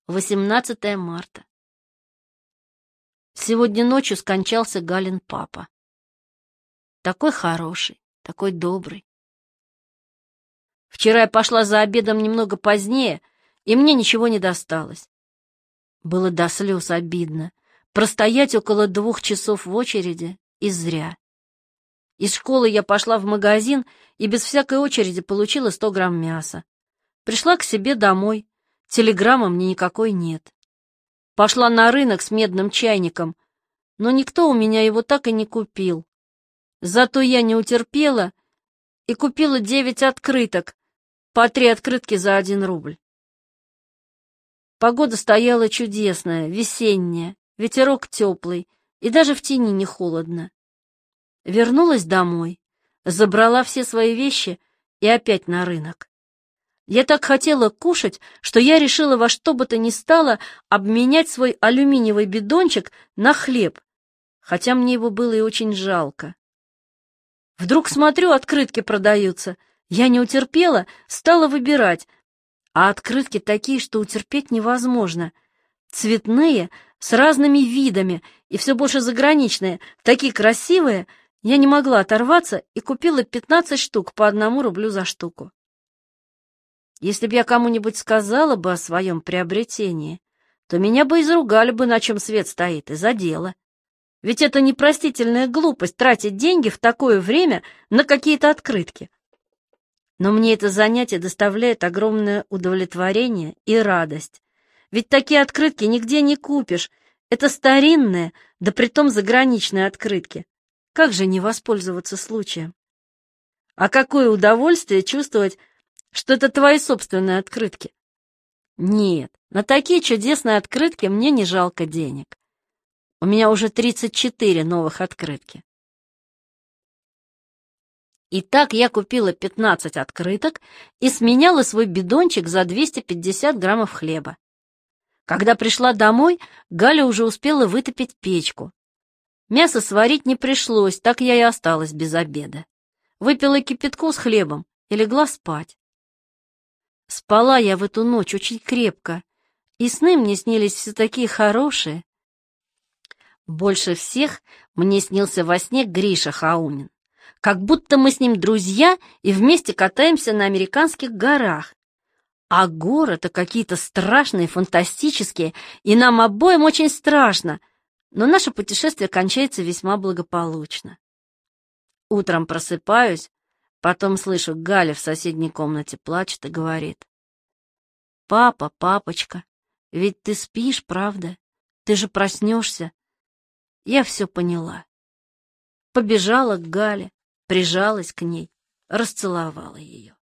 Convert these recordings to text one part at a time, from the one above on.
18 марта. Сегодня ночью скончался Галин папа. Такой хороший, такой добрый. Вчера я пошла за обедом немного позднее, и мне ничего не досталось. Было до слез обидно простоять около 2 часов в очереди, и зря. Из школы я пошла в магазин и без всякой очереди получила 100 грамм мяса. Пришла к себе домой, телеграммы мне никакой нет. Пошла на рынок с медным чайником, но никто у меня его так и не купил. Зато я не утерпела и купила 9 открыток, по 3 открытки за 1 рубль. Погода стояла чудесная, весенняя, ветерок теплый, и даже в тени не холодно. Вернулась домой, забрала все свои вещи и опять на рынок. Я так хотела кушать, что я решила во что бы то ни стало обменять свой алюминиевый бидончик на хлеб, хотя мне его было и очень жалко. Вдруг смотрю, открытки продаются. Я не утерпела, стала выбирать, а открытки такие, что утерпеть невозможно. Цветные, с разными видами и все больше заграничные, такие красивые. Я не могла оторваться и купила 15 штук по 1 рублю за штуку. Если б я кому-нибудь сказала бы о своем приобретении, то меня бы изругали бы, на чем свет стоит, и за дело. Ведь это непростительная глупость тратить деньги в такое время на какие-то открытки. Но мне это занятие доставляет огромное удовлетворение и радость. Ведь такие открытки нигде не купишь. Это старинные, да притом заграничные открытки. Как же не воспользоваться случаем? А какое удовольствие чувствовать, что это твои собственные открытки. Нет, на такие чудесные открытки мне не жалко денег. У меня уже 34 новых открытки. Итак, я купила 15 открыток и сменяла свой бидончик за 250 граммов хлеба. Когда пришла домой, Галя уже успела вытопить печку. Мясо сварить не пришлось, так я и осталась без обеда. Выпила кипятку с хлебом и легла спать. Спала я в эту ночь очень крепко, и сны мне снились все такие хорошие. Больше всех мне снился во сне Гриша Хаумин. Как будто мы с ним друзья и вместе катаемся на американских горах. А горы-то какие-то страшные, фантастические, и нам обоим очень страшно, но наше путешествие кончается весьма благополучно. Утром просыпаюсь, потом слышу, Галя в соседней комнате плачет и говорит: «Папа, папочка, ведь ты спишь, правда? Ты же проснешься». Я все поняла. Побежала к Гале, прижалась к ней, расцеловала ее.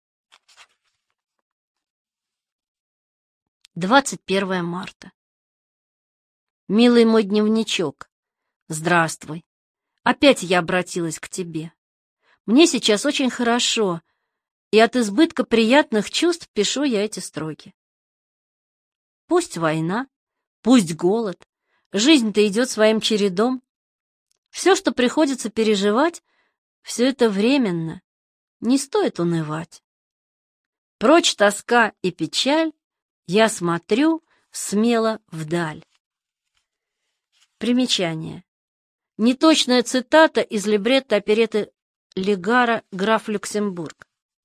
21 марта. Милый мой дневничок, здравствуй. Опять я обратилась к тебе. Мне сейчас очень хорошо, и от избытка приятных чувств пишу я эти строки. Пусть война, пусть голод, жизнь-то идет своим чередом. Все, что приходится переживать, все это временно, не стоит унывать. Прочь тоска и печаль, я смотрю смело вдаль. Примечание. Неточная цитата из либретто оперетты Легара «Граф Люксембург».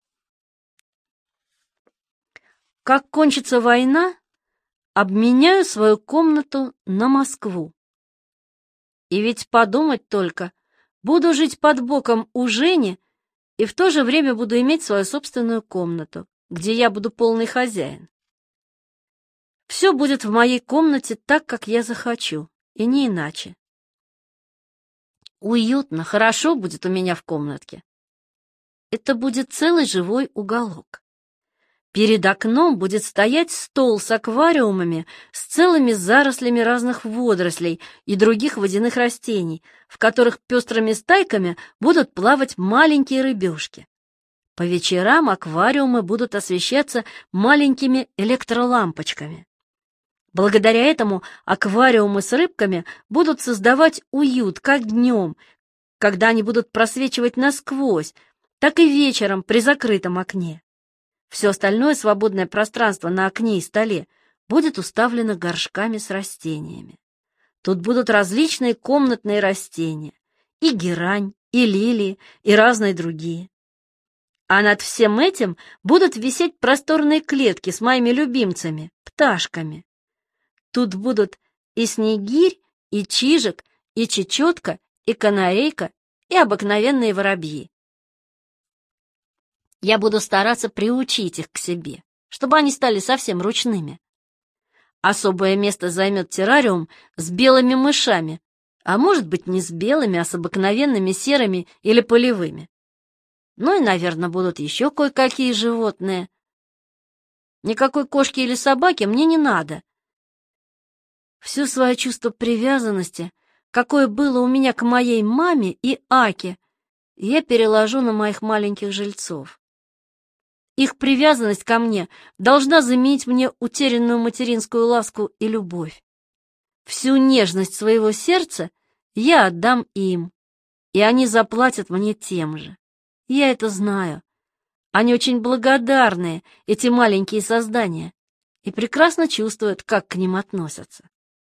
Как кончится война, обменяю свою комнату на Москву. И ведь подумать только, буду жить под боком у Жени и в то же время буду иметь свою собственную комнату, где я буду полный хозяин. Все будет в моей комнате так, как я захочу, и не иначе. Уютно, хорошо будет у меня в комнатке. Это будет целый живой уголок. Перед окном будет стоять стол с аквариумами, с целыми зарослями разных водорослей и других водяных растений, в которых пестрыми стайками будут плавать маленькие рыбешки. По вечерам аквариумы будут освещаться маленькими электролампочками. Благодаря этому аквариумы с рыбками будут создавать уют как днем, когда они будут просвечивать насквозь, так и вечером при закрытом окне. Все остальное свободное пространство на окне и столе будет уставлена горшками с растениями. Тут будут различные комнатные растения, и герань, и лилии, и разные другие. А над всем этим будут висеть просторные клетки с моими любимцами, пташками. Тут будут и снегирь, и чижик, и чечетка, и канарейка, и обыкновенные воробьи. Я буду стараться приучить их к себе, чтобы они стали совсем ручными. Особое место займет террариум с белыми мышами, а может быть не с белыми, а с обыкновенными серыми или полевыми. Ну и, наверное, будут еще кое-какие животные. Никакой кошки или собаки мне не надо. Все свое чувство привязанности, какое было у меня к моей маме и Аке, я переложу на моих маленьких жильцов. Их привязанность ко мне должна заменить мне утерянную материнскую ласку и любовь. Всю нежность своего сердца я отдам им, и они заплатят мне тем же. Я это знаю. Они очень благодарные, эти маленькие создания, и прекрасно чувствуют, как к ним относятся.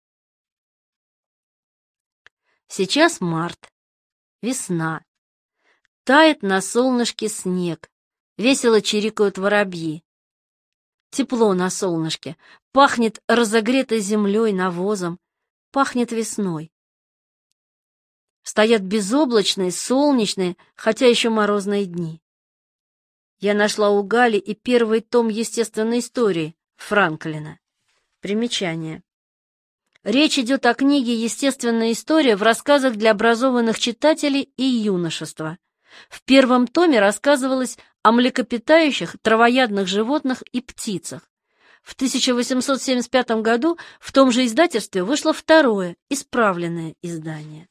Сейчас март, весна. Тает на солнышке снег, весело чирикают воробьи. Тепло на солнышке, пахнет разогретой землей, навозом, пахнет весной. Стоят безоблачные, солнечные, хотя еще морозные дни. Я нашла у Гали и первый том естественной истории Франклина. Примечание. Речь идет о книге «Естественная история» в рассказах для образованных читателей и юношества. В первом томе рассказывалось о млекопитающих, травоядных животных и птицах. В 1875 году в том же издательстве вышло второе, исправленное издание.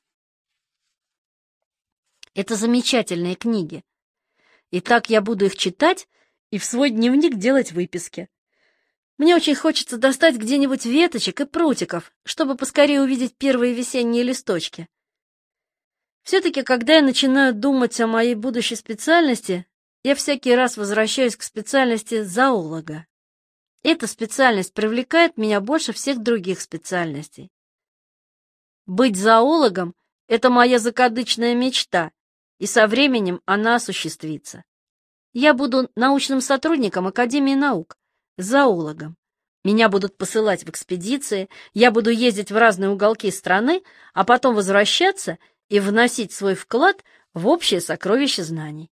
Это замечательные книги. Итак, я буду их читать и в свой дневник делать выписки. Мне очень хочется достать где-нибудь веточек и прутиков, чтобы поскорее увидеть первые весенние листочки. Все-таки, когда я начинаю думать о моей будущей специальности, я всякий раз возвращаюсь к специальности зоолога. Эта специальность привлекает меня больше всех других специальностей. Быть зоологом — это моя закадычная мечта, и со временем она осуществится. Я буду научным сотрудником Академии наук, зоологом. Меня будут посылать в экспедиции, я буду ездить в разные уголки страны, а потом возвращаться и вносить свой вклад в общее сокровище знаний.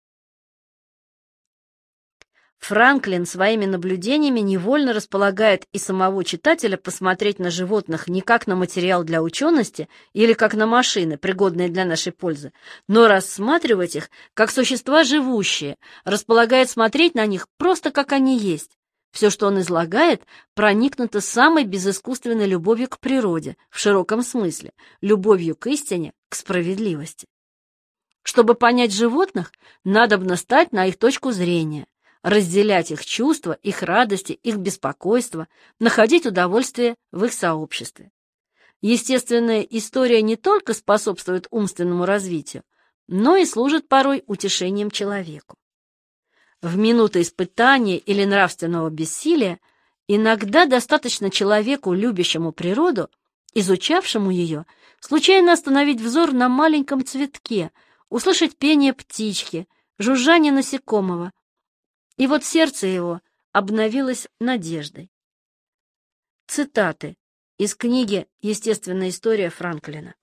Франклин своими наблюдениями невольно располагает и самого читателя посмотреть на животных не как на материал для учености или как на машины, пригодные для нашей пользы, но рассматривать их как существа живущие, располагает смотреть на них просто как они есть. Все, что он излагает, проникнуто самой безыскусственной любовью к природе, в широком смысле, любовью к истине, к справедливости. Чтобы понять животных, надобно стать на их точку зрения, разделять их чувства, их радости, их беспокойство, находить удовольствие в их сообществе. Естественная история не только способствует умственному развитию, но и служит порой утешением человеку. В минуты испытания или нравственного бессилия иногда достаточно человеку, любящему природу, изучавшему ее, случайно остановить взор на маленьком цветке, услышать пение птички, жужжание насекомого, и вот сердце его обновилось надеждой. Цитаты из книги «Естественная история» Франклина.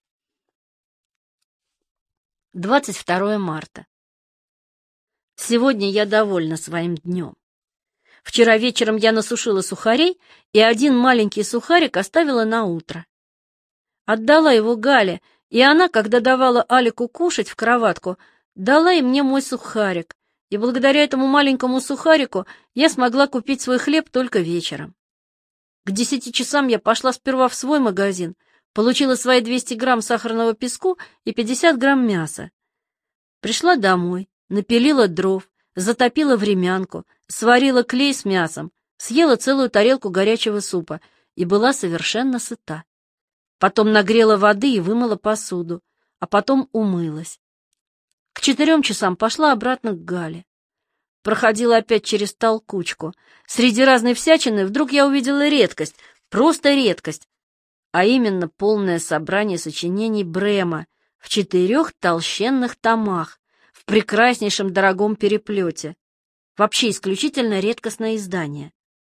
22 марта. Сегодня я довольна своим днем. Вчера вечером я насушила сухарей, и один маленький сухарик оставила на утро. Отдала его Гале, и она, когда давала Алику кушать в кроватку, дала и мне мой сухарик, и благодаря этому маленькому сухарику я смогла купить свой хлеб только вечером. К 10 часам я пошла сперва в свой магазин, получила свои 200 грамм сахарного песку и 50 грамм мяса. Пришла домой, напилила дров, затопила времянку, сварила клей с мясом, съела целую тарелку горячего супа и была совершенно сыта. Потом нагрела воды и вымыла посуду, а потом умылась. К 4 часам пошла обратно к Гале. проходила опять через толкучку. Среди разной всячины вдруг я увидела редкость, просто редкость, а именно полное собрание сочинений Брема в 4 толщенных томах, в прекраснейшем дорогом переплете. Вообще исключительно редкостное издание.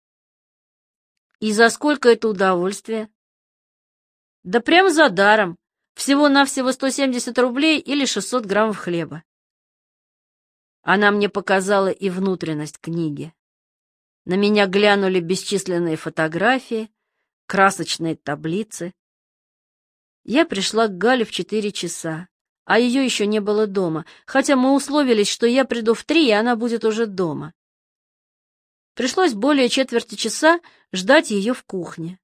И за сколько это удовольствие? Да прямо за даром. Всего-навсего 170 рублей или 600 граммов хлеба. Она мне показала и внутренность книги. На меня глянули бесчисленные фотографии, красочные таблицы. Я пришла к Гале в 4 часа, а ее еще не было дома, хотя мы условились, что я приду в 3, и она будет уже дома. Пришлось более четверти часа ждать ее в кухне.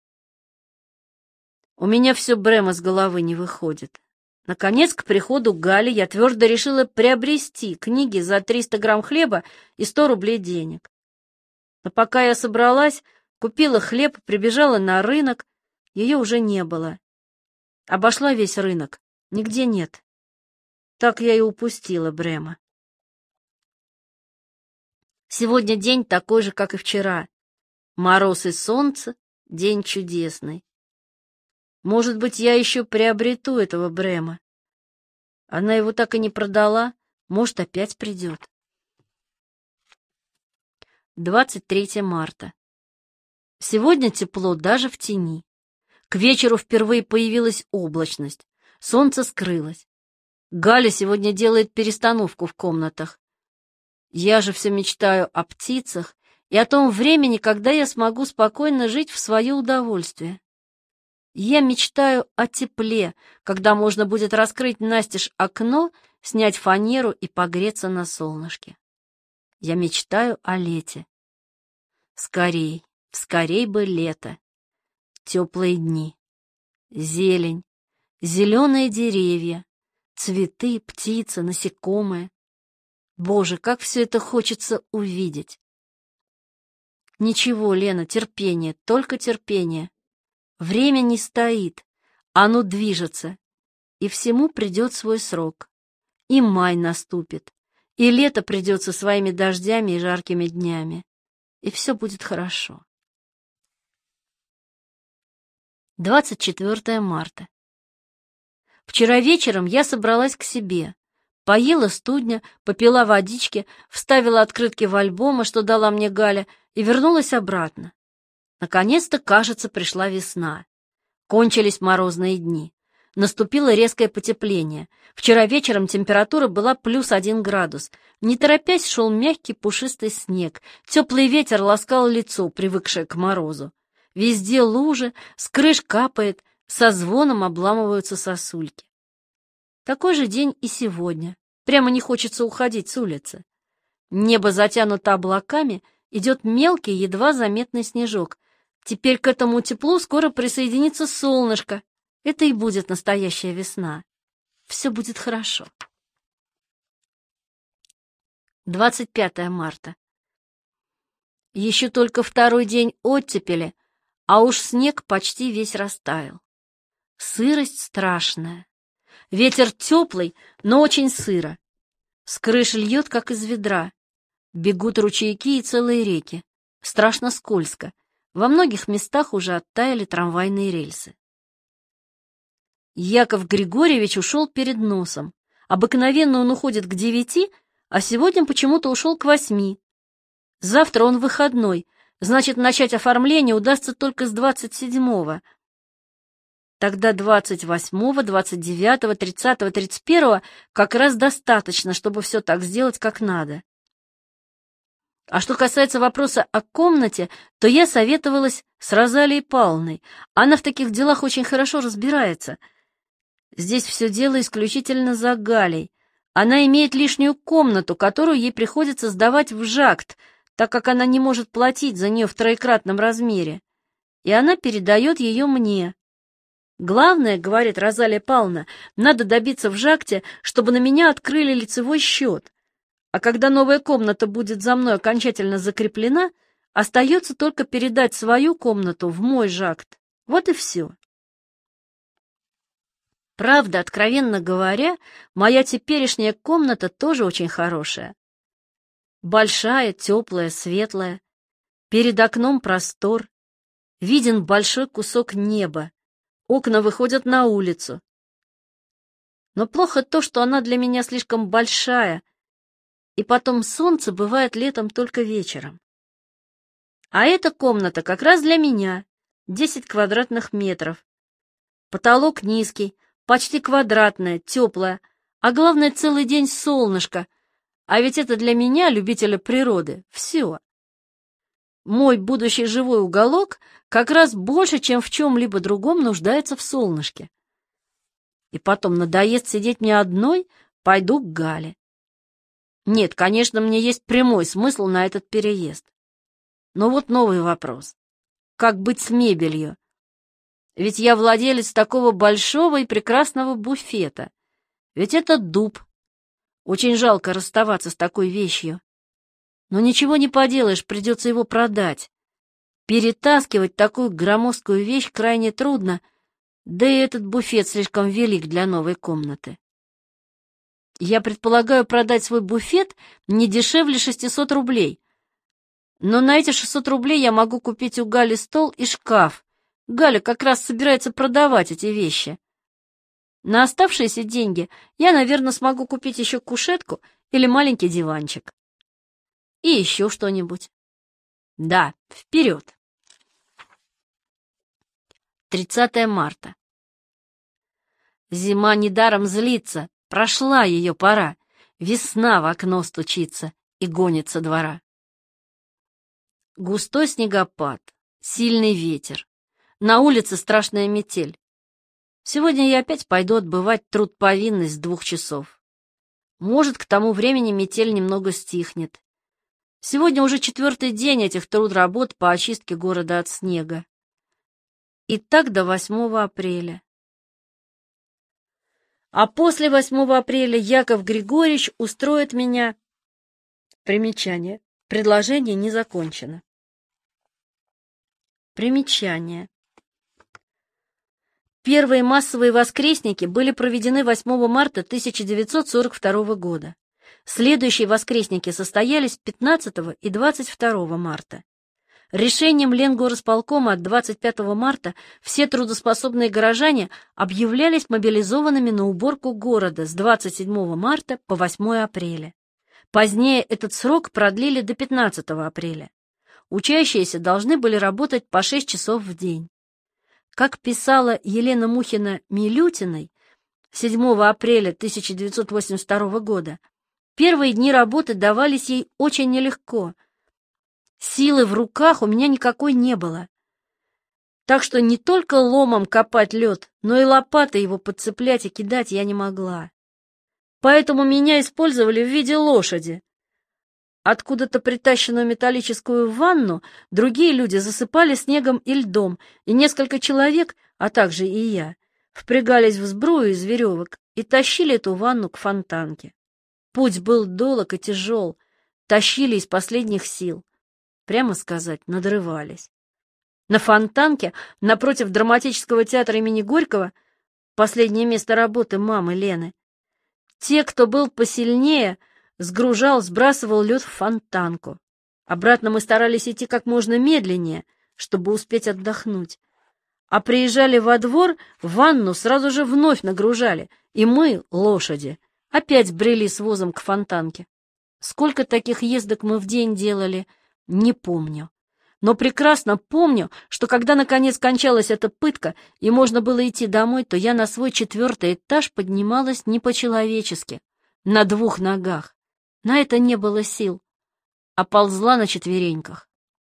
У меня все Брема с головы не выходит. Наконец, к приходу Гали я твердо решила приобрести книги за 300 грамм хлеба и 100 рублей денег. Но пока я собралась, купила хлеб, прибежала на рынок, ее уже не было. Обошла весь рынок, нигде нет. Так я и упустила Брема. Сегодня день такой же, как и вчера. Мороз и солнце, день чудесный. Может быть, я еще приобрету этого Брема. Она его так и не продала, может, опять придет. 23 марта. Сегодня тепло даже в тени. К вечеру впервые появилась облачность. Солнце скрылось. Галя сегодня делает перестановку в комнатах. Я же все мечтаю о птицах и о том времени, когда я смогу спокойно жить в свое удовольствие. Я мечтаю о тепле, когда можно будет раскрыть настежь окно, снять фанеру и погреться на солнышке. Я мечтаю о лете. Скорей, скорей бы лето. Теплые дни. Зелень, зеленые деревья, цветы, птицы, насекомые. Боже, как все это хочется увидеть. Ничего, Лена, терпение, только терпение. Время не стоит, оно движется, и всему придет свой срок. И май наступит, и лето придет со своими дождями и жаркими днями, и все будет хорошо. 24 марта. Вчера вечером я собралась к себе, поела студня, попила водички, вставила открытки в альбомы, что дала мне Галя, и вернулась обратно. Наконец-то, кажется, пришла весна. Кончились морозные дни. Наступило резкое потепление. Вчера вечером температура была +1 градус. Не торопясь шел мягкий пушистый снег. Теплый ветер ласкал лицо, привыкшее к морозу. Везде лужи, с крыш капает, со звоном обламываются сосульки. Такой же день и сегодня. Прямо не хочется уходить с улицы. Небо затянуто облаками, идет мелкий, едва заметный снежок. Теперь к этому теплу скоро присоединится солнышко. Это и будет настоящая весна. Все будет хорошо. 25 марта. Еще только 2-й день оттепели, а уж снег почти весь растаял. Сырость страшная. Ветер теплый, но очень сыро. С крыши льет, как из ведра. Бегут ручейки и целые реки. Страшно скользко. Во многих местах уже оттаяли трамвайные рельсы. Яков Григорьевич ушел перед носом. Обыкновенно он уходит к 9, а сегодня почему-то ушел к 8. Завтра он выходной, значит, начать оформление удастся только с 27-го. Тогда 28-го, 29-го, 30-го, 31-го как раз достаточно, чтобы все так сделать, как надо. А что касается вопроса о комнате, то я советовалась с Розалией Павловной. Она в таких делах очень хорошо разбирается. Здесь все дело исключительно за Галей. Она имеет лишнюю комнату, которую ей приходится сдавать в жакт, так как она не может платить за нее в 3-кратном размере. И она передает ее мне. Главное, говорит Розалия Павловна, надо добиться в жакте, чтобы на меня открыли лицевой счет. А когда новая комната будет за мной окончательно закреплена, остается только передать свою комнату в мой жакт. Вот и все. Правда, откровенно говоря, моя теперешняя комната тоже очень хорошая. Большая, теплая, светлая. Перед окном простор. Виден большой кусок неба. Окна выходят на улицу. Но плохо то, что она для меня слишком большая, и потом солнце бывает летом только вечером. А эта комната как раз для меня, 10 квадратных метров. Потолок низкий, почти квадратная, теплая, а главное, целый день солнышко. А ведь это для меня, любителя природы, все. Мой будущий живой уголок как раз больше, чем в чем-либо другом, нуждается в солнышке. И потом надоест сидеть мне одной, пойду к Гале. Нет, конечно, мне есть прямой смысл на этот переезд. Но вот новый вопрос. Как быть с мебелью? Ведь я владелец такого большого и прекрасного буфета. Ведь это дуб. Очень жалко расставаться с такой вещью. Но ничего не поделаешь, придется его продать. Перетаскивать такую громоздкую вещь крайне трудно, да и этот буфет слишком велик для новой комнаты. Я предполагаю продать свой буфет не дешевле 600 рублей. Но на эти 600 рублей я могу купить у Гали стол и шкаф. Галя как раз собирается продавать эти вещи. На оставшиеся деньги я, наверное, смогу купить еще кушетку или маленький диванчик. И еще что-нибудь. Да, вперед. 30 марта. Зима недаром злится, прошла ее пора. Весна в окно стучится и гонит со двора. Густой снегопад, сильный ветер. На улице страшная метель. Сегодня я опять пойду отбывать трудповинность 2 часов. Может, к тому времени метель немного стихнет. Сегодня уже 4-й день этих труд-работ по очистке города от снега. И так до 8 апреля. А после 8 апреля Яков Григорьевич устроит меня... Примечание. Предложение не закончено. Примечание. Первые массовые воскресники были проведены 8 марта 1942 года. Следующие воскресники состоялись 15 и 22 марта. Решением Ленгорисполкома от 25 марта все трудоспособные горожане объявлялись мобилизованными на уборку города с 27 марта по 8 апреля. Позднее этот срок продлили до 15 апреля. Учащиеся должны были работать по 6 часов в день. Как писала Елена Мухина-Милютиной 7 апреля 1982 года, первые дни работы давались ей очень нелегко. Силы в руках у меня никакой не было. Так что не только ломом копать лед, но и лопатой его подцеплять и кидать я не могла. Поэтому меня использовали в виде лошади. Откуда-то притащенную металлическую ванну другие люди засыпали снегом и льдом, и несколько человек, а также и я, впрягались в сбрую из веревок и тащили эту ванну к фонтанке. Путь был долог и тяжел, тащили из последних сил. Прямо сказать, надрывались. На фонтанке, напротив драматического театра имени Горького, последнее место работы мамы Лены, те, кто был посильнее, сбрасывал лед в фонтанку. Обратно мы старались идти как можно медленнее, чтобы успеть отдохнуть. А приезжали во двор, ванну сразу же вновь нагружали, и мы, лошади, опять брели с возом к фонтанке. Сколько таких ездок мы в день делали, не помню. Но прекрасно помню, что когда наконец кончалась эта пытка и можно было идти домой, то я на свой 4-й этаж поднималась не по-человечески, на 2 ногах. На это не было сил, а ползла на 4-ньках.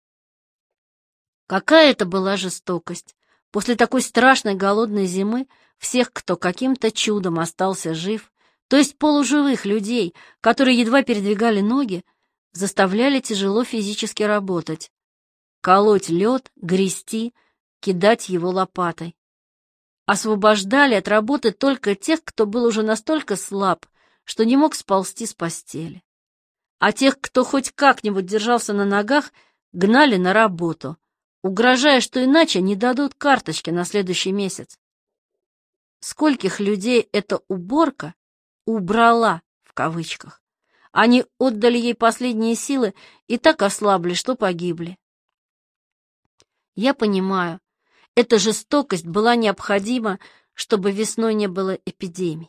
Какая это была жестокость! После такой страшной голодной зимы всех, кто каким-то чудом остался жив, то есть полуживых людей, которые едва передвигали ноги, заставляли тяжело физически работать. Колоть лед, грести, кидать его лопатой. Освобождали от работы только тех, кто был уже настолько слаб, что не мог сползти с постели. А тех, кто хоть как-нибудь держался на ногах, гнали на работу, угрожая, что иначе не дадут карточки на следующий месяц. Скольких людей эта уборка «убрала» в кавычках. Они отдали ей последние силы и так ослабли, что погибли. Я понимаю, эта жестокость была необходима, чтобы весной не было эпидемий.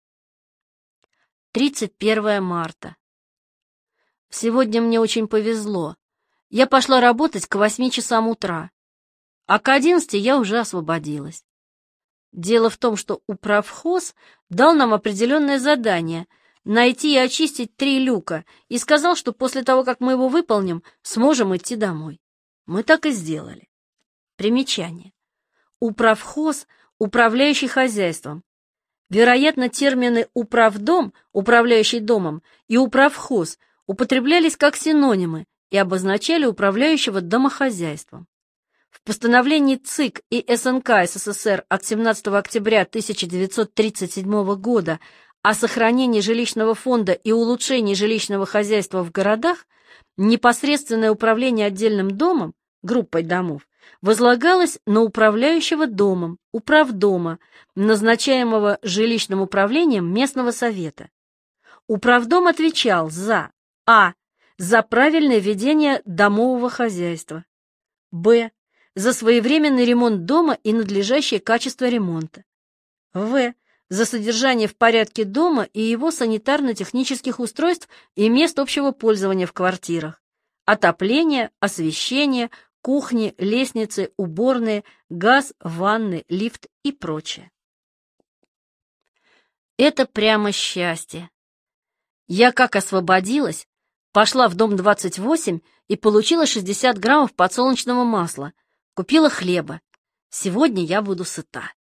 31 марта. Сегодня мне очень повезло. Я пошла работать к 8 часам утра, а к 11 я уже освободилась. Дело в том, что управхоз дал нам определенное задание — найти и очистить 3 люка, и сказал, что после того, как мы его выполним, сможем идти домой. Мы так и сделали. Примечание. Управхоз — управляющий хозяйством. Вероятно, термины «управдом», «управляющий домом» и «управхоз» употреблялись как синонимы и обозначали управляющего домохозяйством. В постановлении ЦИК и СНК СССР от 17 октября 1937 года о сохранении жилищного фонда и улучшении жилищного хозяйства в городах непосредственное управление отдельным домом, группой домов, возлагалось на управляющего домом, управдома, назначаемого жилищным управлением местного совета. Управдом отвечал за за правильное ведение домового хозяйства, за своевременный ремонт дома и надлежащее качество ремонта, за содержание в порядке дома и его санитарно-технических устройств и мест общего пользования в квартирах, отопление, освещение, кухни, лестницы, уборные, газ, ванны, лифт и прочее. Это прямо счастье. Я как освободилась, пошла в дом 28 и получила 60 граммов подсолнечного масла, купила хлеба. Сегодня я буду сыта.